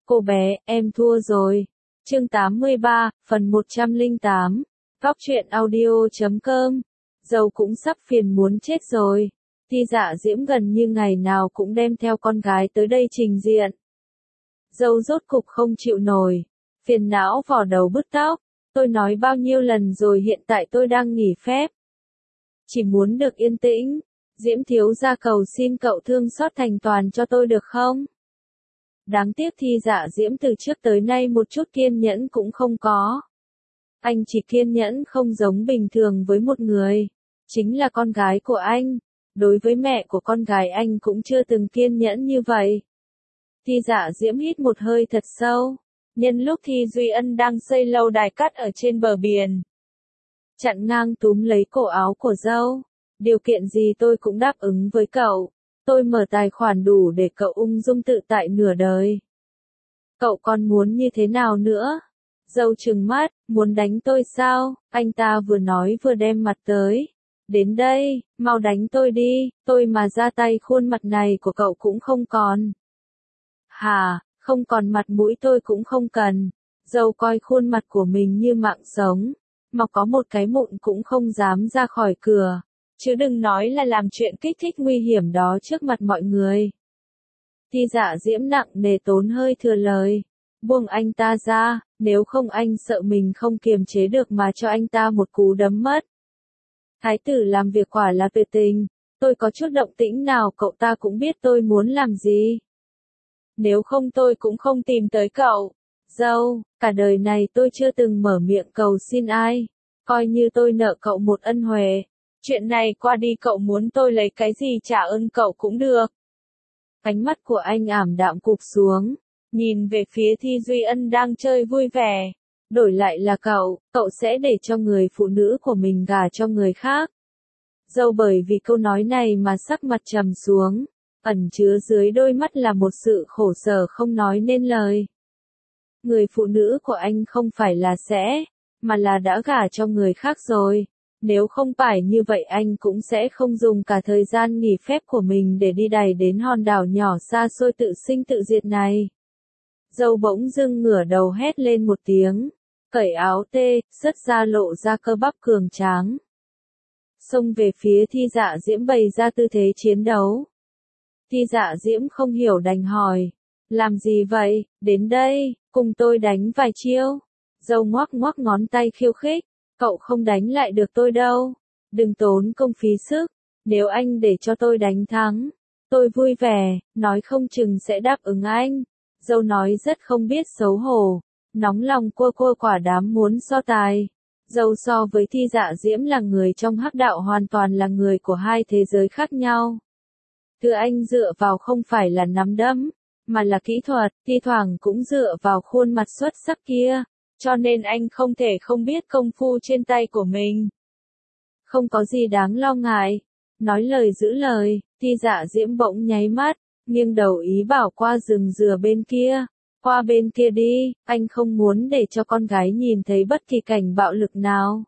Cô bé, em thua rồi. Chương 83, phần 108. Góc truyện audio.com. Dâu cũng sắp phiền muốn chết rồi. Ti Dạ Diễm gần như ngày nào cũng đem theo con gái tới đây trình diện. Dâu rốt cục không chịu nổi. Phiền não vò đầu bứt tóc. Tôi nói bao nhiêu lần rồi, hiện tại tôi đang nghỉ phép. Chỉ muốn được yên tĩnh. Diễm thiếu gia cầu xin cậu thương xót thành toàn cho tôi được không? Đáng tiếc Thi Dạ Diễm từ trước tới nay một chút kiên nhẫn cũng không có. Anh chỉ kiên nhẫn không giống bình thường với một người. Chính là con gái của anh. Đối với mẹ của con gái anh cũng chưa từng kiên nhẫn như vậy. Thi Dạ Diễm hít một hơi thật sâu. Nhân lúc Thi Duy Ân đang xây lâu đài cát ở trên bờ biển, chặn ngang túm lấy cổ áo của dâu. Điều kiện gì tôi cũng đáp ứng với cậu. Tôi mở tài khoản đủ để cậu ung dung tự tại nửa đời. Cậu còn muốn như thế nào nữa? Dâu trừng mắt, muốn đánh tôi sao? Anh ta vừa nói vừa đem mặt tới. Đến đây, mau đánh tôi đi, tôi mà ra tay khuôn mặt này của cậu cũng không còn. Hả, không còn mặt mũi tôi cũng không cần. Dâu coi khuôn mặt của mình như mạng sống. Mà có một cái mụn cũng không dám ra khỏi cửa. Chứ đừng nói là làm chuyện kích thích nguy hiểm đó trước mặt mọi người. Thi Dạ Diễm nặng nề tốn hơi thừa lời. Buông anh ta ra, nếu không anh sợ mình không kiềm chế được mà cho anh ta một cú đấm mất. Thái tử làm việc quả là tuyệt tình. Tôi có chút động tĩnh nào cậu ta cũng biết tôi muốn làm gì. Nếu không tôi cũng không tìm tới cậu. Dâu, cả đời này tôi chưa từng mở miệng cầu xin ai. Coi như tôi nợ cậu một ân huệ. Chuyện này qua đi cậu muốn tôi lấy cái gì trả ơn cậu cũng được. Ánh mắt của anh ảm đạm cụp xuống. Nhìn về phía Thi Duy Ân đang chơi vui vẻ. Đổi lại là cậu sẽ để cho người phụ nữ của mình gả cho người khác. Dâu bởi vì câu nói này mà sắc mặt trầm xuống. Ẩn chứa dưới đôi mắt là một sự khổ sở không nói nên lời. Người phụ nữ của anh không phải là sẽ, mà là đã gả cho người khác rồi. Nếu không phải như vậy anh cũng sẽ không dùng cả thời gian nghỉ phép của mình để đi đày đến hòn đảo nhỏ xa xôi tự sinh tự diệt này. Dâu bỗng dưng ngửa đầu hét lên một tiếng. Cởi áo tê, sứt ra lộ ra cơ bắp cường tráng. Xông về phía Thi Dạ Diễm bày ra tư thế chiến đấu. Thi Dạ Diễm không hiểu đành hỏi. Làm gì vậy, đến đây, cùng tôi đánh vài chiêu. Dâu ngoắc ngoắc ngón tay khiêu khích. Cậu không đánh lại được tôi đâu. Đừng tốn công phí sức. Nếu anh để cho tôi đánh thắng, tôi vui vẻ, nói không chừng sẽ đáp ứng anh. Dâu nói rất không biết xấu hổ. Nóng lòng cua quả đám muốn so tài. Dâu so với Thi Dạ Diễm là người trong hắc đạo hoàn toàn là người của hai thế giới khác nhau. Thứ anh dựa vào không phải là nắm đấm, mà là kỹ thuật, thi thoảng cũng dựa vào khuôn mặt xuất sắc kia. Cho nên anh không thể không biết công phu trên tay của mình. Không có gì đáng lo ngại. Nói lời giữ lời, Thi Dạ Diễm bỗng nháy mắt, nghiêng đầu ý bảo qua rừng dừa bên kia. Qua bên kia đi, anh không muốn để cho con gái nhìn thấy bất kỳ cảnh bạo lực nào.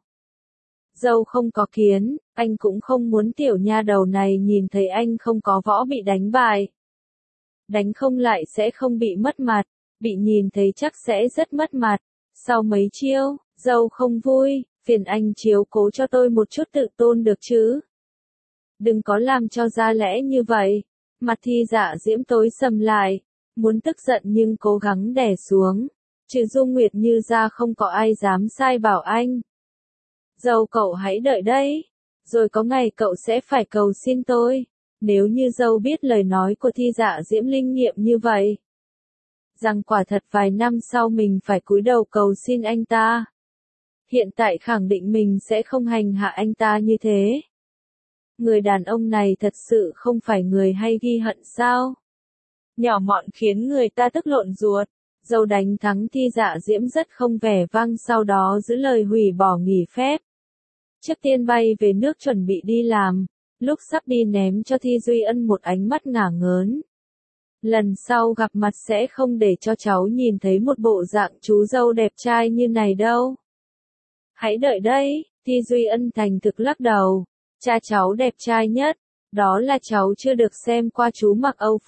Dâu không có kiến, anh cũng không muốn tiểu nha đầu này nhìn thấy anh không có võ bị đánh bại. Đánh không lại sẽ không bị mất mặt, bị nhìn thấy chắc sẽ rất mất mặt. Sau mấy chiêu, dâu không vui, phiền anh chiếu cố cho tôi một chút tự tôn được chứ. Đừng có làm cho ra lẽ như vậy. Mặt Thi Dạ Diễm tối sầm lại, muốn tức giận nhưng cố gắng đè xuống. Trừ Dung Nguyệt Như ra không có ai dám sai bảo anh. Dâu cậu hãy đợi đấy, rồi có ngày cậu sẽ phải cầu xin tôi. Nếu như dâu biết lời nói của Thi Dạ Diễm linh nghiệm như vậy, rằng quả thật vài năm sau mình phải cúi đầu cầu xin anh ta. Hiện tại khẳng định mình sẽ không hành hạ anh ta như thế. Người đàn ông này thật sự không phải người hay ghi hận sao? Nhỏ mọn khiến người ta tức lộn ruột. Dâu đánh thắng Thi Dạ Diễm rất không vẻ vang, sau đó giữ lời hủy bỏ nghỉ phép. Trước tiên bay về nước chuẩn bị đi làm, lúc sắp đi ném cho Thi Duy Ân một ánh mắt ngả ngớn. Lần sau gặp mặt sẽ không để cho cháu nhìn thấy một bộ dạng chú dâu đẹp trai như này đâu. Hãy đợi đấy, Thi Duy Ân thành thực lắc đầu. Cha cháu đẹp trai nhất, đó là cháu chưa được xem qua chú mặc Âu phục.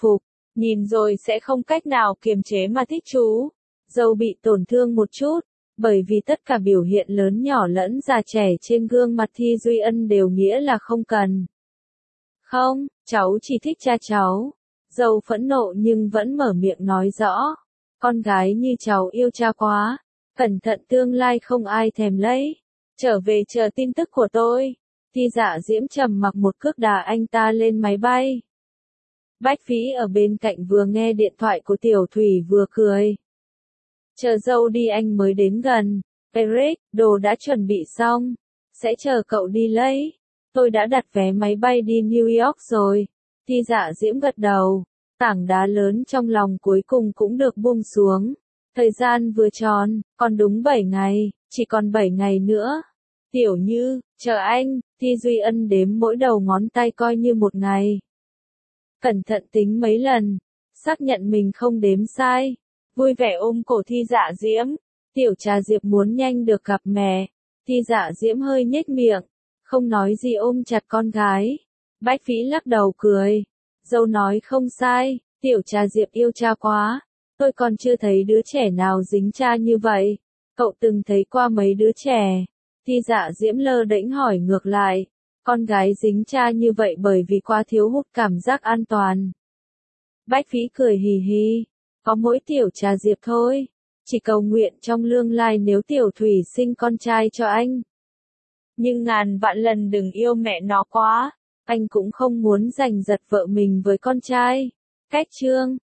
Nhìn rồi sẽ không cách nào kiềm chế mà thích chú. Dâu bị tổn thương một chút, bởi vì tất cả biểu hiện lớn nhỏ lẫn già trẻ trên gương mặt Thi Duy Ân đều nghĩa là không cần. Không, cháu chỉ thích cha cháu. Dâu phẫn nộ nhưng vẫn mở miệng nói rõ. Con gái như cháu yêu cha quá. Cẩn thận tương lai không ai thèm lấy. Trở về chờ tin tức của tôi. Thi Dạ Diễm trầm mặc một cước đá anh ta lên máy bay. Bách Phí ở bên cạnh vừa nghe điện thoại của Tiểu Thủy vừa cười. Chờ dâu đi anh mới đến gần. Eric, đồ đã chuẩn bị xong. Sẽ chờ cậu đi lấy. Tôi đã đặt vé máy bay đi New York rồi. Thi Dạ Diễm gật đầu. Tảng đá lớn trong lòng cuối cùng cũng được buông xuống. Thời gian vừa tròn, còn đúng 7 ngày, chỉ còn 7 ngày nữa. Tiểu Như, chờ anh, Thi Duy Ân đếm mỗi đầu ngón tay coi như một ngày. Cẩn thận tính mấy lần, xác nhận mình không đếm sai. Vui vẻ ôm cổ Thi Dạ Diễm. Tiểu Trà Diệp muốn nhanh được gặp mẹ. Thi Dạ Diễm hơi nhếch miệng, không nói gì ôm chặt con gái. Bách Phí lắc đầu cười. Dâu nói không sai, Tiểu Trà Diệp yêu cha quá. Tôi còn chưa thấy đứa trẻ nào dính cha như vậy. Cậu từng thấy qua mấy đứa trẻ? Thi Dạ Diễm lơ đễnh hỏi ngược lại. Con gái dính cha như vậy bởi vì quá thiếu hụt cảm giác an toàn. Bách Phí cười hì hì. Có mỗi Tiểu Trà Diệp thôi. Chỉ cầu nguyện trong tương lai nếu Tiểu Thủy sinh con trai cho anh. Nhưng ngàn vạn lần đừng yêu mẹ nó quá. Anh cũng không muốn giành giật vợ mình với con trai. Cách chương